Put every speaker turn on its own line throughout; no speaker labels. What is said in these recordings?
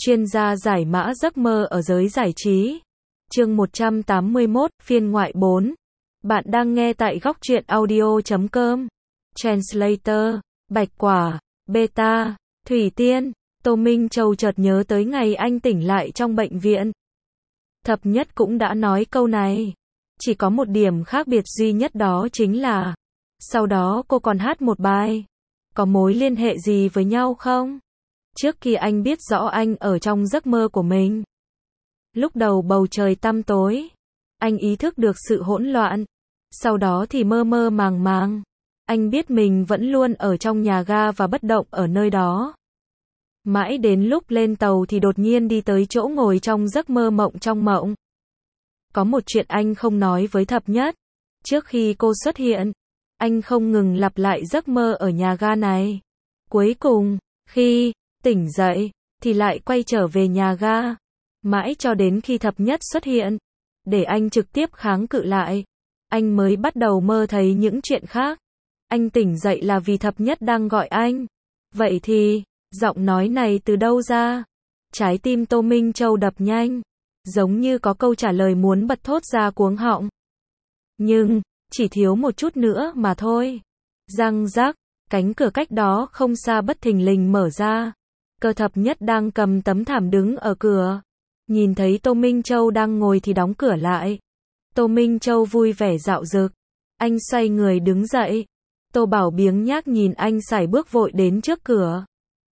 chuyên gia giải mã giấc mơ ở giới giải trí. Chương 181, phiên ngoại 4. Bạn đang nghe tại góc truyện audio.com. Translator, Bạch Quả, Beta, Thủy Tiên. Tô Minh Châu chợt nhớ tới ngày anh tỉnh lại trong bệnh viện. Thập Nhất cũng đã nói câu này. Chỉ có một điểm khác biệt duy nhất, đó chính là sau đó cô còn hát một bài. Có mối liên hệ gì với nhau không? Trước khi anh biết rõ anh ở trong giấc mơ của mình. Lúc đầu bầu trời tăm tối, anh ý thức được sự hỗn loạn. Sau đó thì mơ mơ màng màng, anh biết mình vẫn luôn ở trong nhà ga và bất động ở nơi đó. Mãi đến lúc lên tàu thì đột nhiên đi tới chỗ ngồi trong giấc mơ mộng trong mộng. Có một chuyện anh không nói với Thập Nhất. Trước khi cô xuất hiện, anh không ngừng lặp lại giấc mơ ở nhà ga này. Cuối cùng, khi tỉnh dậy, thì lại quay trở về nhà ga. Mãi cho đến khi Thập Nhất xuất hiện, để anh trực tiếp kháng cự lại, anh mới bắt đầu mơ thấy những chuyện khác. Anh tỉnh dậy là vì Thập Nhất đang gọi anh. Vậy thì, giọng nói này từ đâu ra? Trái tim Tô Minh Châu đập nhanh, giống như có câu trả lời muốn bật thốt ra cuống họng. Nhưng, chỉ thiếu một chút nữa mà thôi. Răng rắc, cánh cửa cách đó không xa bất thình lình mở ra. Cơ Thập Nhất đang cầm tấm thảm đứng ở cửa. Nhìn thấy Tô Minh Châu đang ngồi thì đóng cửa lại. Tô Minh Châu vui vẻ dạo dực. Anh xoay người đứng dậy. Tô Bảo biếng nhác nhìn anh sải bước vội đến trước cửa.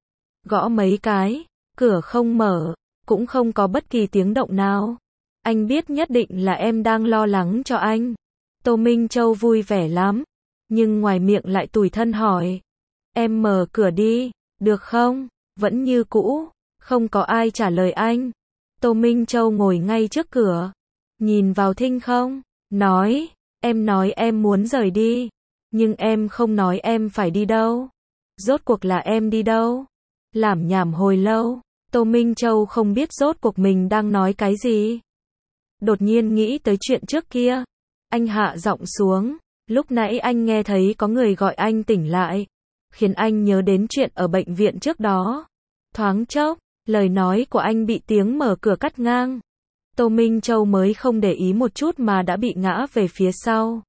Gõ mấy cái, cửa không mở, cũng không có bất kỳ tiếng động nào. Anh biết nhất định là em đang lo lắng cho anh. Tô Minh Châu vui vẻ lắm, nhưng ngoài miệng lại tủi thân hỏi. Em mở cửa đi, được không? Vẫn như cũ, không có ai trả lời anh. Tô Minh Châu ngồi ngay trước cửa, nhìn vào thinh không, nói, em nói em muốn rời đi, nhưng em không nói em phải đi đâu. Rốt cuộc là em đi đâu? Lảm nhảm hồi lâu, Tô Minh Châu không biết rốt cuộc mình đang nói cái gì. Đột nhiên nghĩ tới chuyện trước kia. Anh hạ giọng xuống, lúc nãy anh nghe thấy có người gọi anh tỉnh lại, khiến anh nhớ đến chuyện ở bệnh viện trước đó. Thoáng chốc, lời nói của anh bị tiếng mở cửa cắt ngang. Tô Minh Châu mới không để ý một chút mà đã bị ngã về phía sau.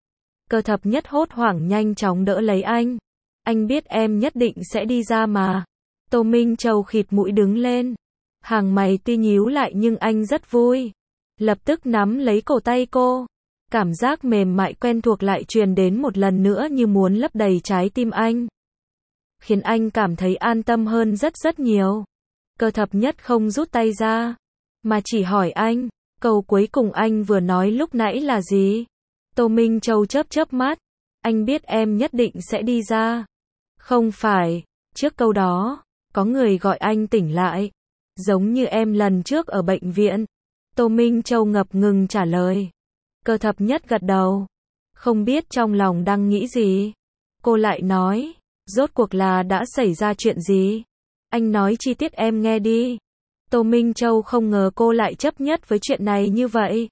Cơ Thập Nhất hốt hoảng nhanh chóng đỡ lấy anh. Anh biết em nhất định sẽ đi ra mà. Tô Minh Châu khịt mũi đứng lên. Hàng mày tuy nhíu lại nhưng anh rất vui. Lập tức nắm lấy cổ tay cô. Cảm giác mềm mại quen thuộc lại truyền đến một lần nữa như muốn lấp đầy trái tim anh. Khiến anh cảm thấy an tâm hơn rất rất nhiều. Cơ Thập Nhất không rút tay ra, mà chỉ hỏi anh, câu cuối cùng anh vừa nói lúc nãy là gì? Tô Minh Châu chớp chớp mắt, anh biết em nhất định sẽ đi ra. Không phải, trước câu đó, có người gọi anh tỉnh lại, giống như em lần trước ở bệnh viện. Tô Minh Châu ngập ngừng trả lời. Cơ Thập Nhất gật đầu, không biết trong lòng đang nghĩ gì. Cô lại nói, rốt cuộc là đã xảy ra chuyện gì? Anh nói chi tiết em nghe đi. Tô Minh Châu không ngờ cô lại chấp nhất với chuyện này như vậy.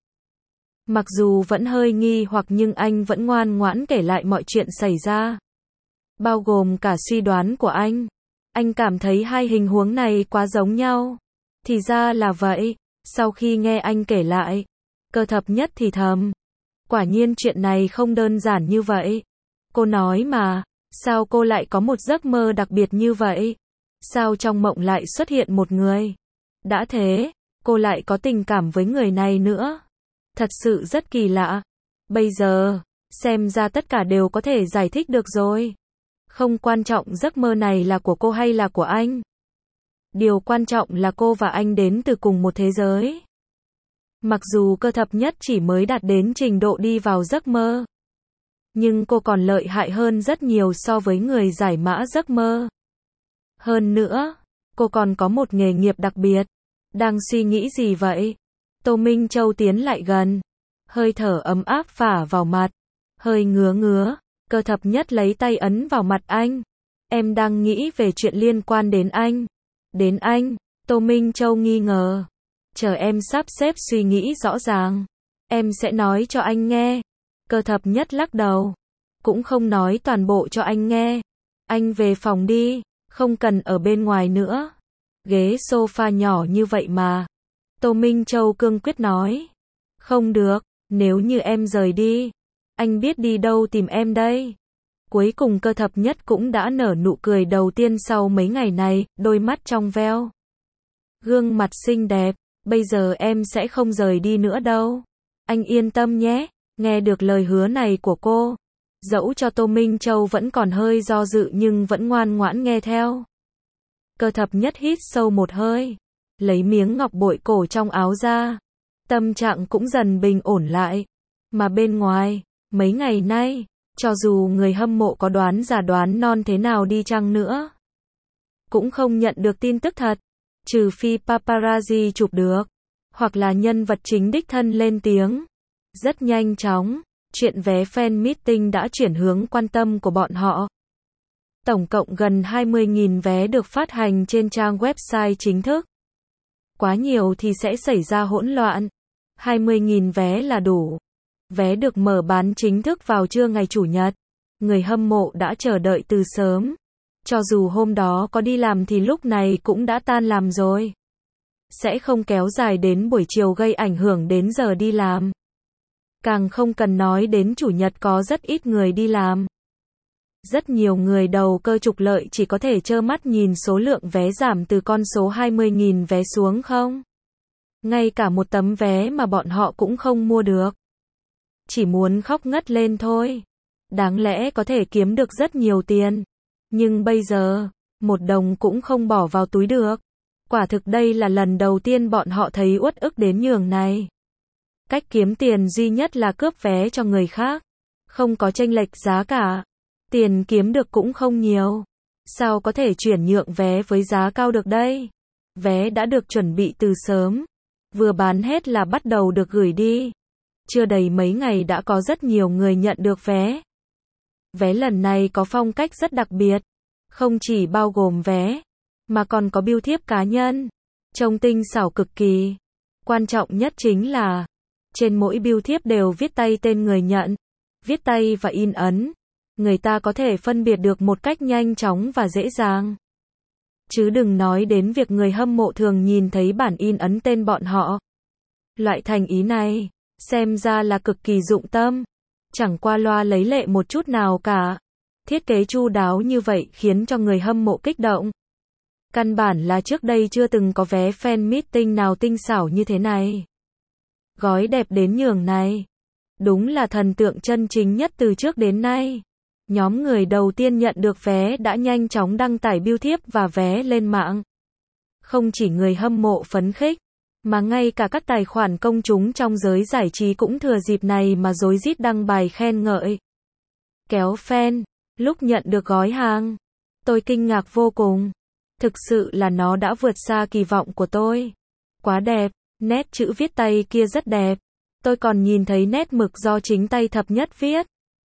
Mặc dù vẫn hơi nghi hoặc nhưng anh vẫn ngoan ngoãn kể lại mọi chuyện xảy ra. Bao gồm cả suy đoán của anh. Anh cảm thấy hai hình huống này quá giống nhau. Thì ra là vậy. Sau khi nghe anh kể lại, Cơ Thập Nhất thì thầm. Quả nhiên chuyện này không đơn giản như vậy. Cô nói mà, sao cô lại có một giấc mơ đặc biệt như vậy? Sao trong mộng lại xuất hiện một người? Đã thế, cô lại có tình cảm với người này nữa. Thật sự rất kỳ lạ. Bây giờ, xem ra tất cả đều có thể giải thích được rồi. Không quan trọng giấc mơ này là của cô hay là của anh. Điều quan trọng là cô và anh đến từ cùng một thế giới. Mặc dù Cơ Thập Nhất chỉ mới đạt đến trình độ đi vào giấc mơ, nhưng cô còn lợi hại hơn rất nhiều so với người giải mã giấc mơ. Hơn nữa, cô còn có một nghề nghiệp đặc biệt. Đang suy nghĩ gì vậy? Tô Minh Châu tiến lại gần. Hơi thở ấm áp phả vào mặt. Hơi ngứa ngứa. Cơ Thập Nhất lấy tay ấn vào mặt anh. Em đang nghĩ về chuyện liên quan đến anh. Đến anh? Tô Minh Châu nghi ngờ. Chờ em sắp xếp suy nghĩ rõ ràng, em sẽ nói cho anh nghe. Cơ Thập Nhất lắc đầu. Cũng không nói toàn bộ cho anh nghe. Anh về phòng đi, không cần ở bên ngoài nữa. Ghế sofa nhỏ như vậy mà. Tô Minh Châu cương quyết nói. Không được, nếu như em rời đi, anh biết đi đâu tìm em đây. Cuối cùng Cơ Thập Nhất cũng đã nở nụ cười đầu tiên sau mấy ngày này, đôi mắt trong veo. Gương mặt xinh đẹp, bây giờ em sẽ không rời đi nữa đâu. Anh yên tâm nhé. Nghe được lời hứa này của cô, dẫu cho Tô Minh Châu vẫn còn hơi do dự nhưng vẫn ngoan ngoãn nghe theo. Cơ Thập Nhất hít sâu một hơi, lấy miếng ngọc bội cổ trong áo ra. Tâm trạng cũng dần bình ổn lại. Mà bên ngoài, mấy ngày nay, cho dù người hâm mộ có đoán già đoán non thế nào đi chăng nữa, cũng không nhận được tin tức thật, trừ phi paparazzi chụp được, hoặc là nhân vật chính đích thân lên tiếng. Rất nhanh chóng, chuyện vé fan meeting đã chuyển hướng quan tâm của bọn họ. Tổng cộng gần 20.000 vé được phát hành trên trang website chính thức. Quá nhiều thì sẽ xảy ra hỗn loạn. 20.000 vé là đủ. Vé được mở bán chính thức vào trưa ngày Chủ nhật. Người hâm mộ đã chờ đợi từ sớm. Cho dù hôm đó có đi làm thì lúc này cũng đã tan làm rồi. Sẽ không kéo dài đến buổi chiều gây ảnh hưởng đến giờ đi làm. Càng không cần nói đến Chủ nhật có rất ít người đi làm. Rất nhiều người đầu cơ trục lợi chỉ có thể trơ mắt nhìn số lượng vé giảm từ con số 20.000 vé xuống không. Ngay cả một tấm vé mà bọn họ cũng không mua được. Chỉ muốn khóc ngất lên thôi. Đáng lẽ có thể kiếm được rất nhiều tiền. Nhưng bây giờ, một đồng cũng không bỏ vào túi được. Quả thực đây là lần đầu tiên bọn họ thấy uất ức đến nhường này. Cách kiếm tiền duy nhất là cướp vé cho người khác. Không có chênh lệch giá cả. Tiền kiếm được cũng không nhiều. Sao có thể chuyển nhượng vé với giá cao được đây? Vé đã được chuẩn bị từ sớm. Vừa bán hết là bắt đầu được gửi đi. Chưa đầy mấy ngày đã có rất nhiều người nhận được vé. Vé lần này có phong cách rất đặc biệt. Không chỉ bao gồm vé, mà còn có bưu thiếp cá nhân. Trông tinh xảo cực kỳ. Quan trọng nhất chính là, trên mỗi bưu thiếp đều viết tay tên người nhận. Viết tay và in ấn. Người ta có thể phân biệt được một cách nhanh chóng và dễ dàng. Chứ đừng nói đến việc người hâm mộ thường nhìn thấy bản in ấn tên bọn họ. Loại thành ý này, xem ra là cực kỳ dụng tâm. Chẳng qua loa lấy lệ một chút nào cả. Thiết kế chu đáo như vậy khiến cho người hâm mộ kích động. Căn bản là trước đây chưa từng có vé fan meeting nào tinh xảo như thế này. Gói đẹp đến nhường này. Đúng là thần tượng chân chính nhất từ trước đến nay. Nhóm người đầu tiên nhận được vé đã nhanh chóng đăng tải bưu thiếp và vé lên mạng. Không chỉ người hâm mộ phấn khích, mà ngay cả các tài khoản công chúng trong giới giải trí cũng thừa dịp này mà rối rít đăng bài khen ngợi. Kéo fan, lúc nhận được gói hàng, tôi kinh ngạc vô cùng. Thực sự là nó đã vượt xa kỳ vọng của tôi. Quá đẹp, nét chữ viết tay kia rất đẹp. Tôi còn nhìn thấy nét mực do chính tay Thập Nhất viết.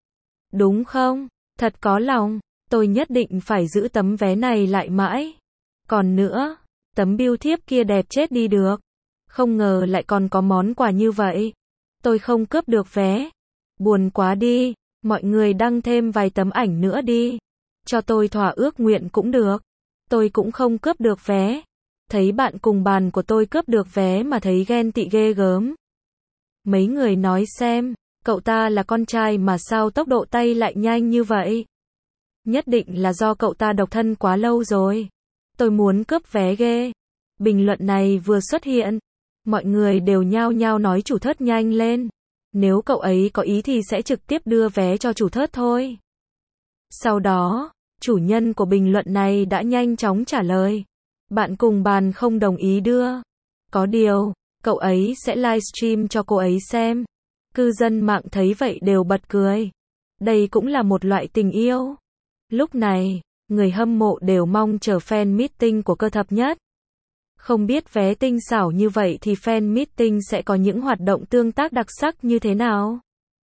Đúng không? Thật có lòng, tôi nhất định phải giữ tấm vé này lại mãi. Còn nữa, tấm bưu thiếp kia đẹp chết đi được. Không ngờ lại còn có món quà như vậy. Tôi không cướp được vé. Buồn quá đi, mọi người đăng thêm vài tấm ảnh nữa đi. Cho tôi thỏa ước nguyện cũng được. Tôi cũng không cướp được vé. Thấy bạn cùng bàn của tôi cướp được vé mà thấy ghen tị ghê gớm. Mấy người nói xem, cậu ta là con trai mà sao tốc độ tay lại nhanh như vậy? Nhất định là do cậu ta độc thân quá lâu rồi. Tôi muốn cướp vé ghê. Bình luận này vừa xuất hiện, mọi người đều nhao nhao nói chủ thớt nhanh lên. Nếu cậu ấy có ý thì sẽ trực tiếp đưa vé cho chủ thớt thôi. Sau đó, chủ nhân của bình luận này đã nhanh chóng trả lời. Bạn cùng bàn không đồng ý đưa. Có điều, cậu ấy sẽ livestream cho cô ấy xem. Cư dân mạng thấy vậy đều bật cười. Đây cũng là một loại tình yêu. Lúc này, người hâm mộ đều mong chờ fan meeting của Cơ Thập Nhất. Không biết vé tinh xảo như vậy thì fan meeting sẽ có những hoạt động tương tác đặc sắc như thế nào.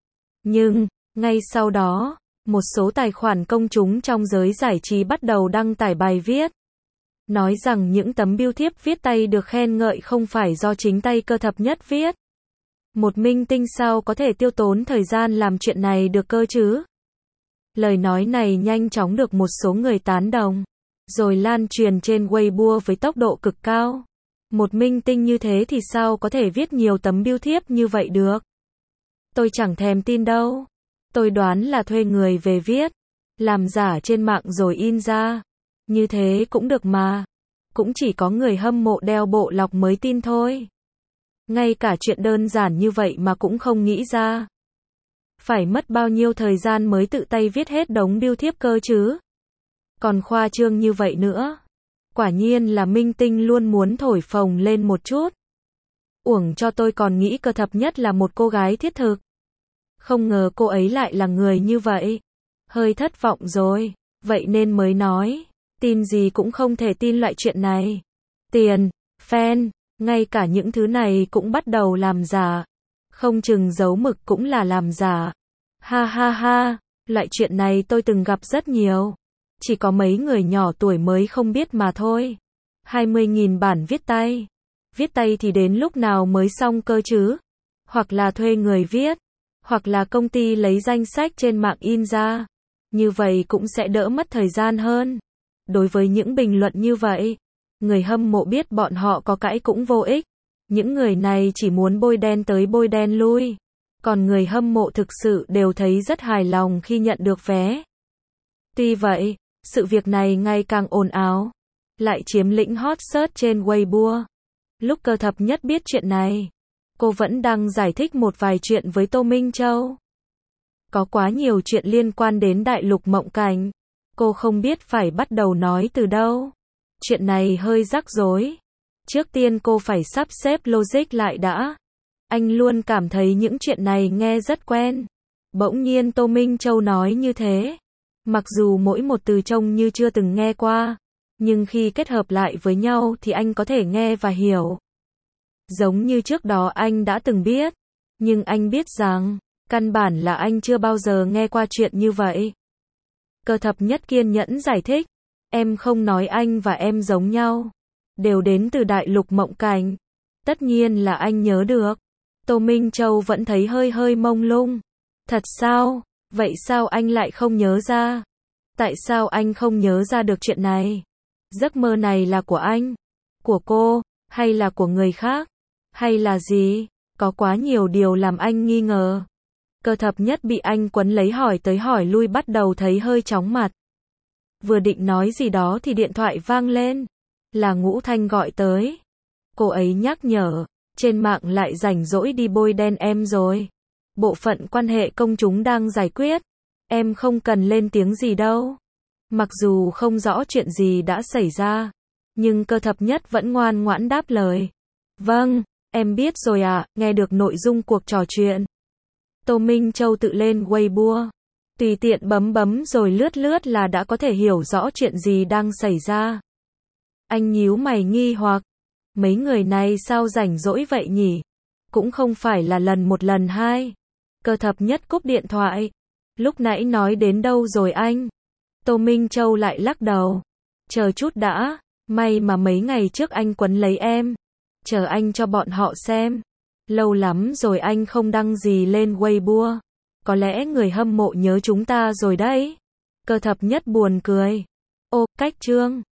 Nhưng, ngay sau đó, một số tài khoản công chúng trong giới giải trí bắt đầu đăng tải bài viết. Nói rằng những tấm bưu thiếp viết tay được khen ngợi không phải do chính tay Cơ Thập Nhất viết. Một minh tinh sao có thể tiêu tốn thời gian làm chuyện này được cơ chứ? Lời nói này nhanh chóng được một số người tán đồng. rồi lan truyền trên Weibo với tốc độ cực cao. Một minh tinh như thế thì sao có thể viết nhiều tấm bưu thiếp như vậy được? Tôi chẳng thèm tin đâu. Tôi đoán là thuê người về viết, làm giả trên mạng rồi in ra. Như thế cũng được mà. Cũng chỉ có người hâm mộ đeo bộ lọc mới tin thôi. Ngay cả chuyện đơn giản như vậy mà cũng không nghĩ ra. Phải mất bao nhiêu thời gian mới tự tay viết hết đống bưu thiếp cơ chứ? Còn khoa trương như vậy nữa. Quả nhiên là minh tinh luôn muốn thổi phồng lên một chút. Uổng cho tôi còn nghĩ Cơ Thập Nhất là một cô gái thiết thực. Không ngờ cô ấy lại là người như vậy. Hơi thất vọng rồi. Vậy nên mới nói, tin gì cũng không thể tin loại chuyện này. Tiền, fan, ngay cả những thứ này cũng bắt đầu làm giả. Không chừng dấu mực cũng là làm giả. Ha ha ha, loại chuyện này tôi từng gặp rất nhiều. Chỉ có mấy người nhỏ tuổi mới không biết mà thôi. 20.000 bản viết tay. Viết tay thì đến lúc nào mới xong cơ chứ? Hoặc là thuê người viết, hoặc là công ty lấy danh sách trên mạng in ra. Như vậy cũng sẽ đỡ mất thời gian hơn. Đối với những bình luận như vậy, người hâm mộ biết bọn họ có cãi cũng vô ích. Những người này chỉ muốn bôi đen tới bôi đen lui. Còn người hâm mộ thực sự đều thấy rất hài lòng khi nhận được vé. Tuy vậy, sự việc này ngày càng ồn ào, lại chiếm lĩnh hot search trên Weibo. Lúc Cơ Thập Nhất biết chuyện này, cô vẫn đang giải thích một vài chuyện với Tô Minh Châu. Có quá nhiều chuyện liên quan đến đại lục mộng cảnh, cô không biết phải bắt đầu nói từ đâu. Chuyện này hơi rắc rối. Trước tiên cô phải sắp xếp logic lại đã. Anh luôn cảm thấy những chuyện này nghe rất quen. Bỗng nhiên Tô Minh Châu nói như thế. Mặc dù mỗi một từ trông như chưa từng nghe qua, nhưng khi kết hợp lại với nhau thì anh có thể nghe và hiểu. Giống như trước đó anh đã từng biết, nhưng anh biết rằng, căn bản là anh chưa bao giờ nghe qua chuyện như vậy. Cơ Thập Nhất kiên nhẫn giải thích, em không nói anh và em giống nhau, đều đến từ đại lục mộng cảnh. Tất nhiên là anh nhớ được. Tô Minh Châu vẫn thấy hơi hơi mông lung. Thật sao? Vậy sao anh lại không nhớ ra? Tại sao anh không nhớ ra được chuyện này? Giấc mơ này là của anh? Của cô? Hay là của người khác? Hay là gì? Có quá nhiều điều làm anh nghi ngờ. Cơ Thập Nhất bị anh quấn lấy hỏi tới hỏi lui bắt đầu thấy hơi chóng mặt. Vừa định nói gì đó thì điện thoại vang lên. Là Ngũ Thanh gọi tới. Cô ấy nhắc nhở, trên mạng lại rảnh rỗi đi bôi đen em rồi. Bộ phận quan hệ công chúng đang giải quyết. Em không cần lên tiếng gì đâu. Mặc dù không rõ chuyện gì đã xảy ra, nhưng Cơ Thập Nhất vẫn ngoan ngoãn đáp lời. Vâng, em biết rồi ạ, nghe được nội dung cuộc trò chuyện. Tô Minh Châu tự lên Weibo, tùy tiện bấm bấm rồi lướt lướt là đã có thể hiểu rõ chuyện gì đang xảy ra. Anh nhíu mày nghi hoặc, mấy người này sao rảnh rỗi vậy nhỉ? Cũng không phải là lần một lần hai. Cơ Thập Nhất cúp điện thoại. Lúc nãy nói đến đâu rồi anh? Tô Minh Châu lại lắc đầu. Chờ chút đã, may mà mấy ngày trước anh quấn lấy em. Chờ anh cho bọn họ xem. Lâu lắm rồi anh không đăng gì lên Weibo. Có lẽ người hâm mộ nhớ chúng ta rồi đấy. Cơ Thập Nhất buồn cười. Ô, cách chương.